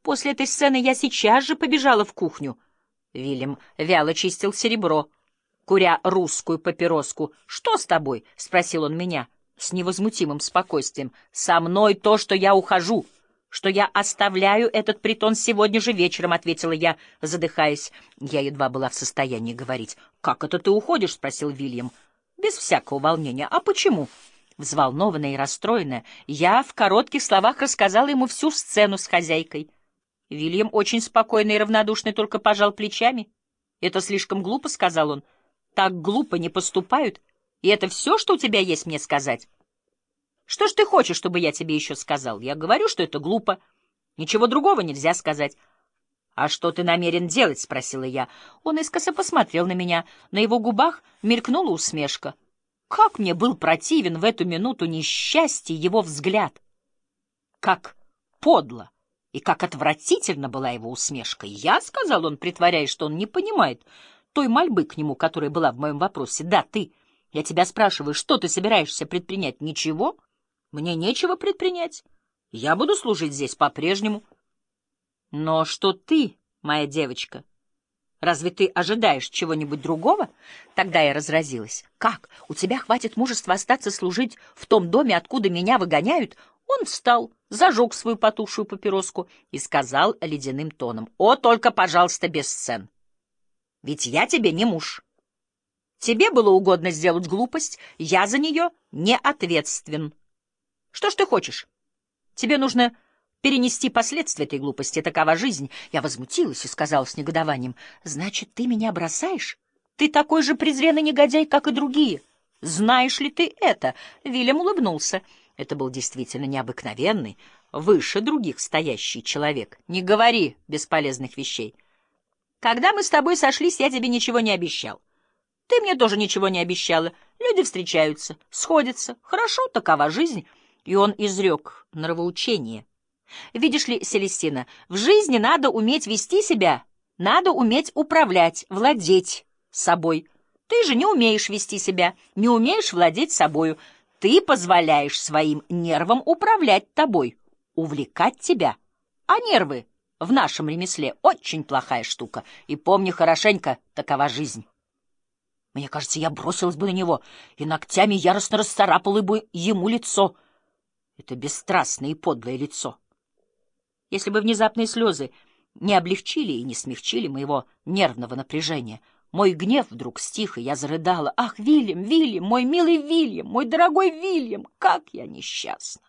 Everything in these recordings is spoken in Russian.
После этой сцены я сейчас же побежала в кухню. Вильям вяло чистил серебро, куря русскую папироску. «Что с тобой?» — спросил он меня с невозмутимым спокойствием. «Со мной то, что я ухожу, что я оставляю этот притон сегодня же вечером», — ответила я, задыхаясь. Я едва была в состоянии говорить. «Как это ты уходишь?» — спросил Вильям. «Без всякого волнения. А почему?» Взволнованная и расстроенная, я в коротких словах рассказала ему всю сцену с хозяйкой. Вильям, очень спокойный и равнодушный, только пожал плечами. «Это слишком глупо», — сказал он. «Так глупо не поступают. И это все, что у тебя есть мне сказать? Что ж ты хочешь, чтобы я тебе еще сказал? Я говорю, что это глупо. Ничего другого нельзя сказать». «А что ты намерен делать?» — спросила я. Он искоса посмотрел на меня. На его губах мелькнула усмешка. Как мне был противен в эту минуту несчастья его взгляд! Как подло и как отвратительно была его усмешка! «Я», — сказал он, притворяясь, что он не понимает той мольбы к нему, которая была в моем вопросе. «Да, ты. Я тебя спрашиваю, что ты собираешься предпринять? Ничего? Мне нечего предпринять. Я буду служить здесь по-прежнему». «Но что ты, моя девочка? Разве ты ожидаешь чего-нибудь другого?» Тогда я разразилась. «Как? У тебя хватит мужества остаться служить в том доме, откуда меня выгоняют?» Он встал, зажег свою потухшую папироску и сказал ледяным тоном: «О, только, пожалуйста, без сцен. Ведь я тебе не муж. Тебе было угодно сделать глупость, я за нее не ответственен. Что ж ты хочешь? Тебе нужно перенести последствия этой глупости. Такова жизнь». Я возмутилась и сказала с негодованием: «Значит, ты меня бросаешь? Ты такой же презренный негодяй, как и другие. Знаешь ли ты это?» Вильям улыбнулся. Это был действительно необыкновенный, выше других стоящий человек. «Не говори бесполезных вещей. Когда мы с тобой сошлись, я тебе ничего не обещал. Ты мне тоже ничего не обещала. Люди встречаются, сходятся. Хорошо, такова жизнь». И он изрек нравоучение. «Видишь ли, Селестина, в жизни надо уметь вести себя, надо уметь управлять, владеть собой. Ты же не умеешь вести себя, не умеешь владеть собою. Ты позволяешь своим нервам управлять тобой, увлекать тебя. А нервы в нашем ремесле очень плохая штука. И помни хорошенько, такова жизнь». Мне кажется, я бросилась бы на него и ногтями яростно расцарапала бы ему лицо. Это бесстрастное и подлое лицо. Если бы внезапные слезы не облегчили и не смягчили моего нервного напряжения, мой гнев вдруг стих, и я зарыдала. «Ах, Вильям, Вильям, мой милый Вильям, мой дорогой Вильям, как я несчастна!»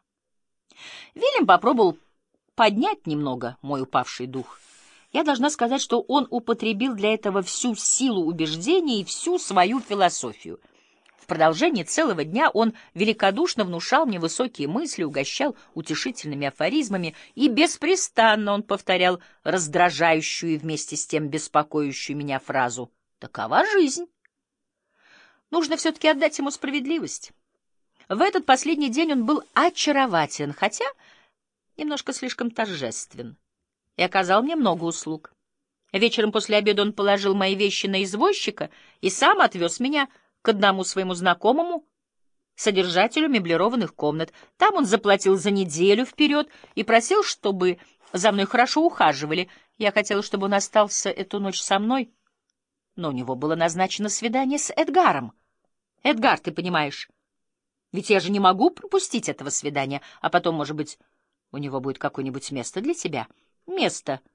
Вильям попробовал поднять немного мой упавший дух. Я должна сказать, что он употребил для этого всю силу убеждения и всю свою философию. В продолжении целого дня он великодушно внушал мне высокие мысли, угощал утешительными афоризмами, и беспрестанно он повторял раздражающую и вместе с тем беспокоящую меня фразу: «Такова жизнь». Нужно все-таки отдать ему справедливость. В этот последний день он был очарователен, хотя немножко слишком торжествен, и оказал мне много услуг. Вечером после обеда он положил мои вещи на извозчика и сам отвез меня к одному своему знакомому, содержателю меблированных комнат. Там он заплатил за неделю вперед и просил, чтобы за мной хорошо ухаживали. Я хотела, чтобы он остался эту ночь со мной, но у него было назначено свидание с Эдгаром. Эдгар, ты понимаешь, ведь я же не могу пропустить этого свидания, а потом, может быть, у него будет какое-нибудь место для тебя. Место